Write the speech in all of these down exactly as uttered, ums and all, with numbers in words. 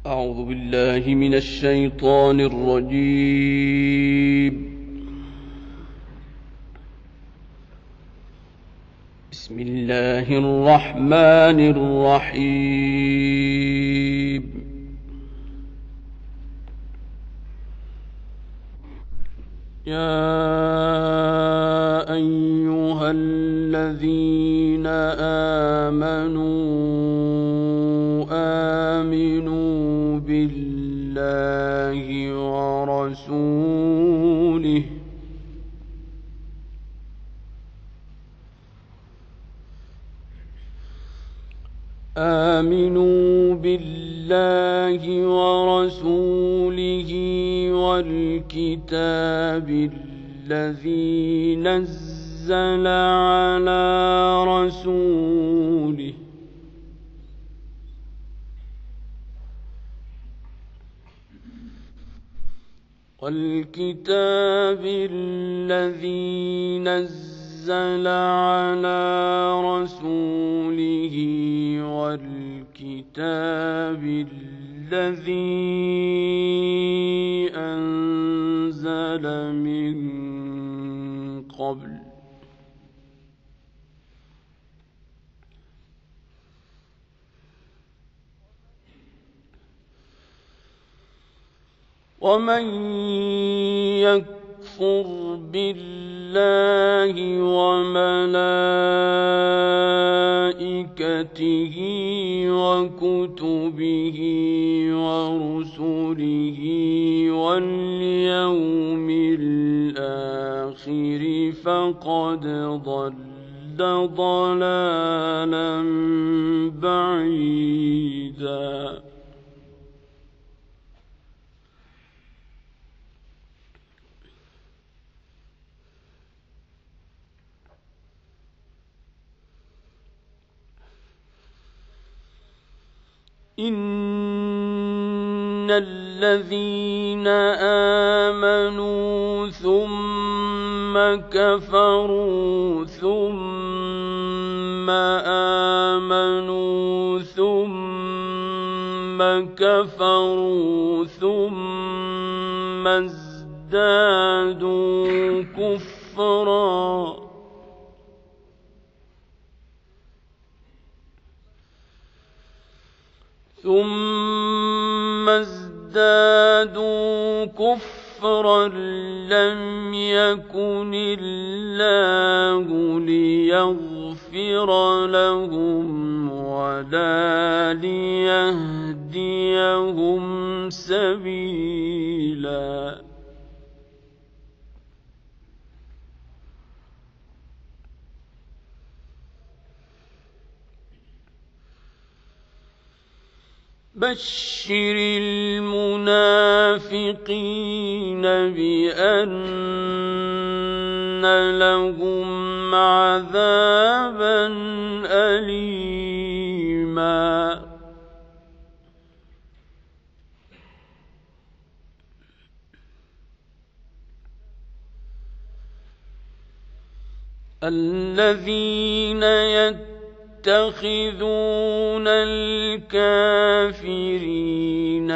أعوذ بالله من الشيطان الرجيم. بسم الله الرحمن الرحيم. يا أيها الذين آمنوا آمنوا بالله ورسوله آمنوا بالله ورسوله والكتاب الذي نزل على رسوله والكتاب الذي نزل على رسوله والكتاب الذي أنزل من قبل ومن يكفر بالله وملائكته وكتبه ورسله واليوم الآخر فقد ضل ضلالا بعيدا. إن الذين آمنوا ثم كفروا ثم آمنوا ثم كفروا ثم ازدادوا كفرا ثم ازدادوا كفرا لم يكن الله ليغفر لهم ولا ليهديهم سبيلا. بشر المنافقين بأن لهم عذابا أليما. الذين يتقون يتخذون الكافرين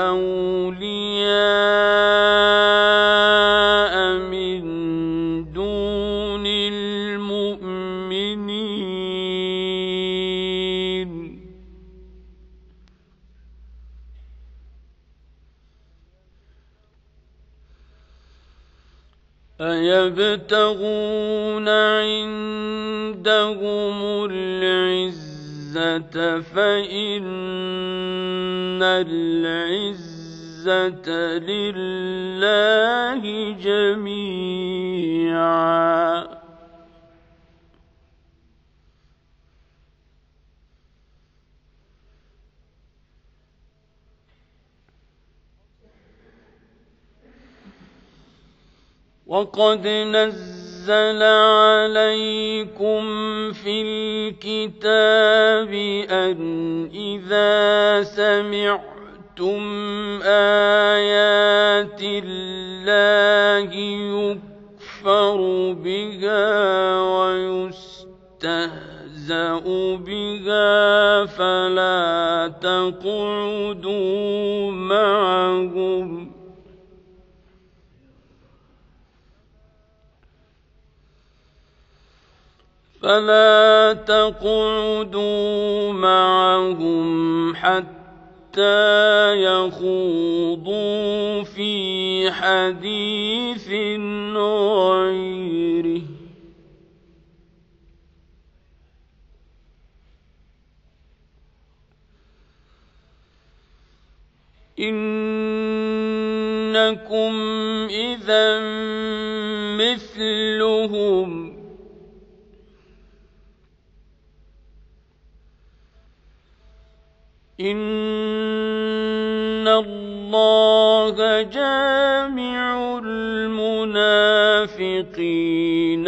أولياء من دون المؤمنين أيبتغون عندهم العزة فإن العزة لله جميعا. وقد نزل عليكم في الكتاب أن إذا سمعتم آيات الله يكفر بها ويستهزئ يستهزأ بها فلا تقعدوا معهم فلا تقعدوا معهم حتى يخوضوا في حديث غيره إنكم إذا مثلهم إن الله جامع المنافقين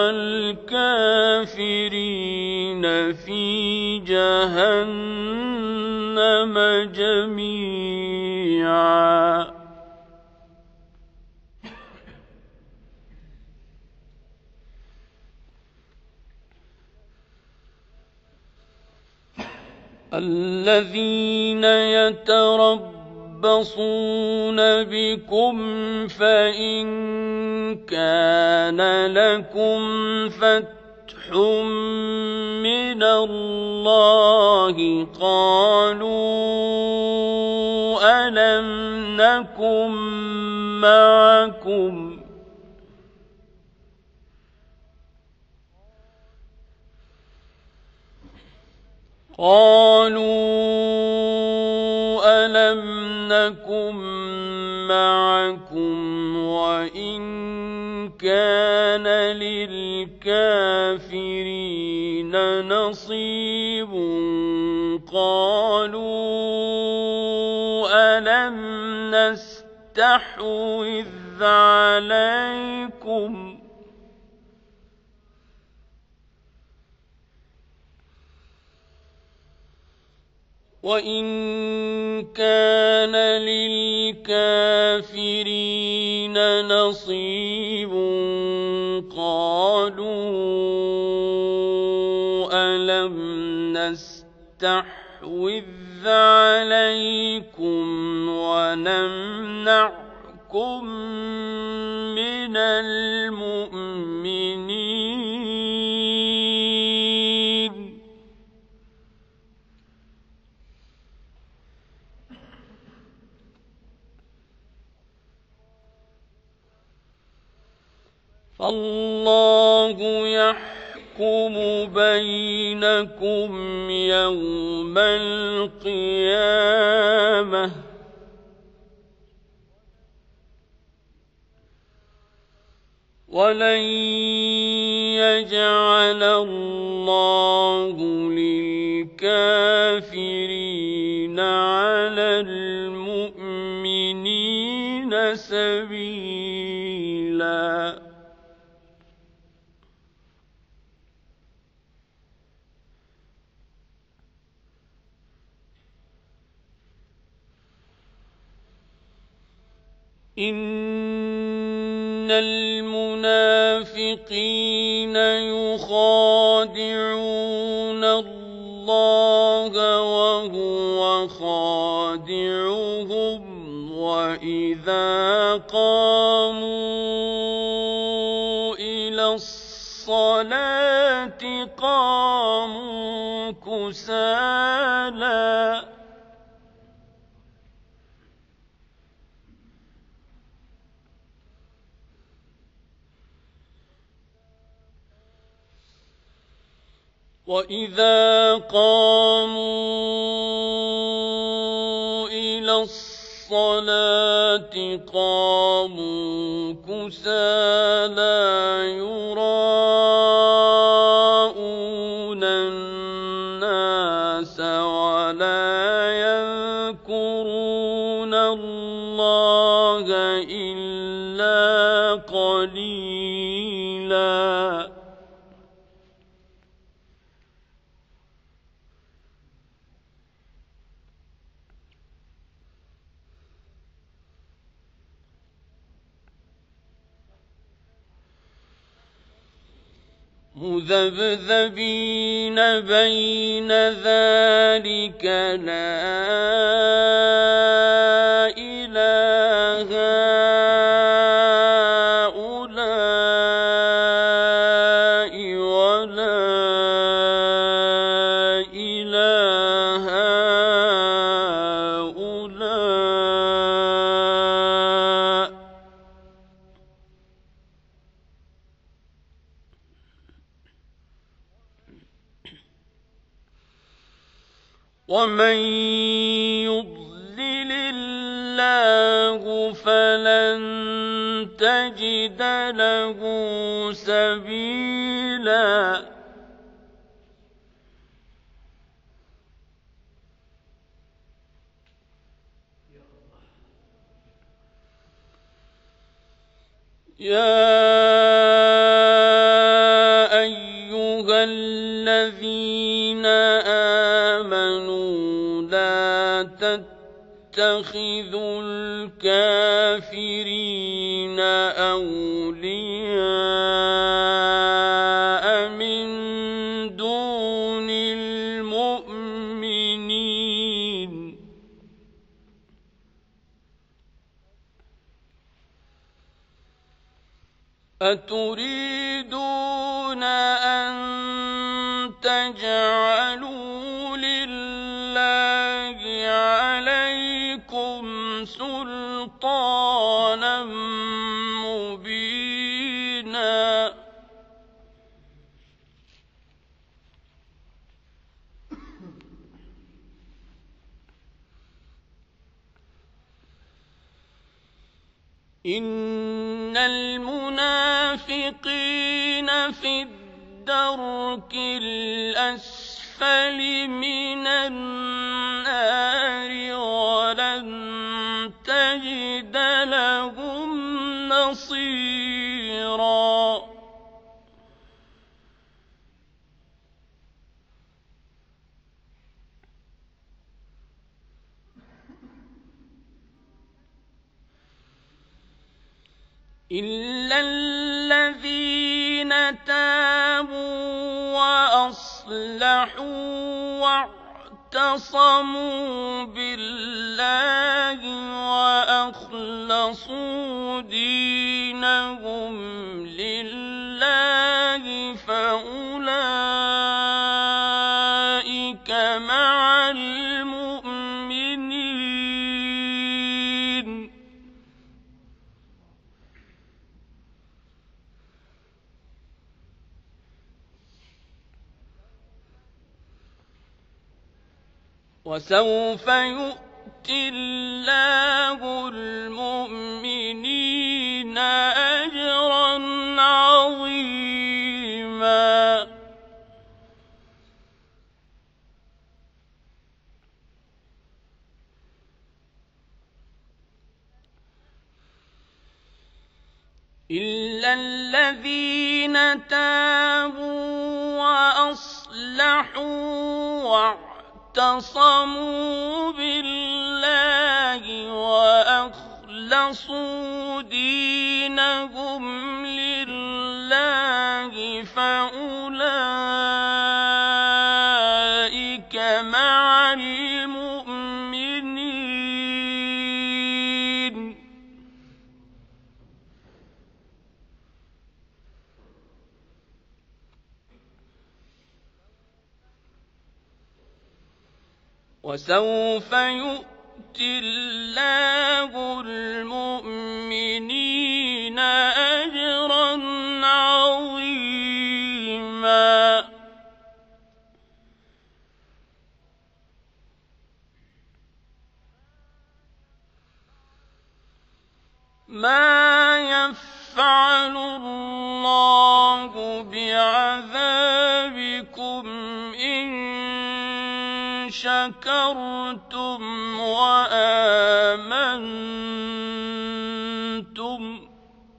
والكافرين في جهنم جميعا الذين يتربصون بكم فإن كان لكم فتح من الله قالوا ألم نكن معكم قالوا ألم نكن معكم وإن كان للكافرين نصيب قالوا ألم نستحوذ عليكم وإن كان للكافرين نصيب قالوا ألم نستحوذ عليكم ونمنعكم من المؤمنين فالله يحكم بينكم يوم القيامة ولن يجعل الله للكافرين على المؤمنين سبيلا إن المنافقين يخادعون الله وهو خادعهم وإذا قاموا إلى الصلاة قاموا كسالى وإذا قاموا إلى الصلاة قاموا كسالى يراءون الناس ولا يذكرون الله إلا قليلا مذبذبين بين ذلك لا إله هؤلاء ولا إله هؤلاء ومن يضلل الله فلن تجد له سبيلا يا أيها الذين آمنوا لا تتخذوا الكافرين أولياء من دون المؤمنين أتريدون أن تجعلوا لله عليكم سلطانا مبينا إن المنافقين في الدرك الأسفل من النار ولن تجد لهم نصيرا إلا الذين تابوا وأصلحوا واعتصموا بالله وأخلصوا دينهم لله فأولئك مع المؤمنين وسوف يؤتي الله المؤمنين أجرا عظيما إلا الذين تابوا وأصلحوا واعتصموا بالله وأخلصوا دينهم لله فأولئك مع المؤمنين وسوف يؤتي الله المؤمنين أجرا عظيما ما يفعل الله بعذابكم إن شكرتم وآمنتم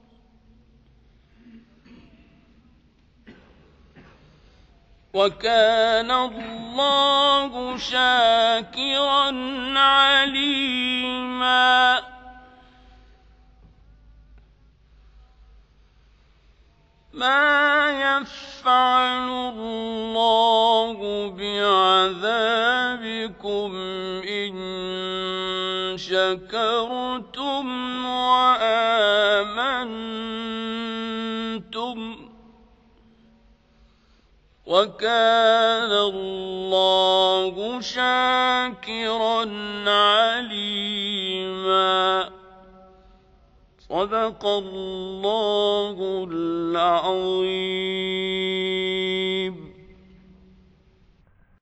وكان الله شاكرا عليما ما يفعل شكرتم وآمنتم وكان الله شاكرا عليما. صدق الله العظيم.